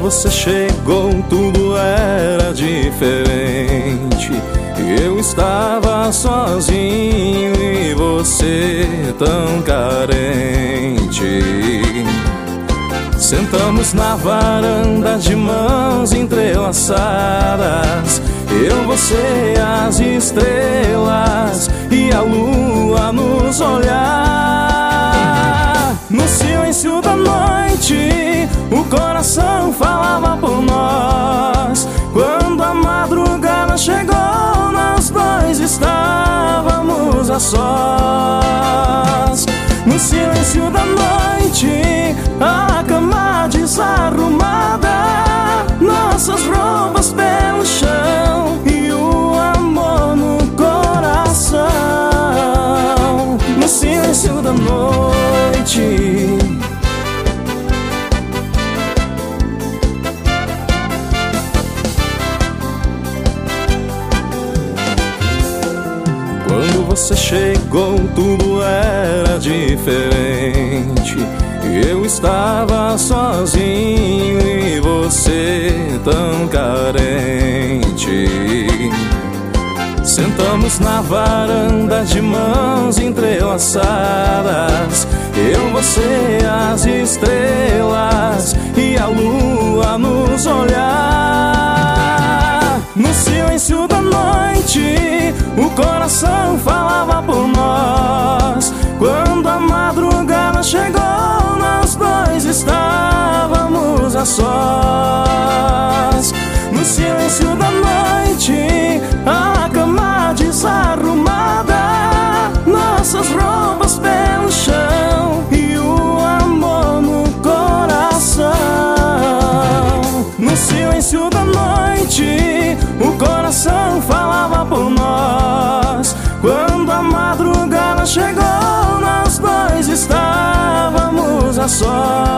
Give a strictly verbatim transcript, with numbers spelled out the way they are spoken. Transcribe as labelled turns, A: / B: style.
A: você chegou, tudo era diferente. Eu estava sozinho e você tão carente. Sentamos na varanda de mãos entrelaçadas, eu, você, as estrelas e a lua nos olhar. No silêncio da noite, o coração falava por nós. Quando a madrugada chegou, nós dois estávamos a sós. No silêncio da noite, a cama desarrumada, nossas roupas pelo chão e o amor no coração. No silêncio da noite, quando você chegou, tudo era diferente. Eu estava sozinho e você tão carente. Sentamos na varanda de mãos entrelaçadas, eu, você, as estrelas e a lua nos olhar. No silêncio da noite, o coração falava por nós. Quando a madrugada chegou, nós dois estávamos a sós. No silêncio da noite, a cama desarrumada, nossas roupas pelo chão e o amor no coração. No silêncio da noite, o coração falava por nós. Quando a madrugada chegou, nós dois estávamos a sós.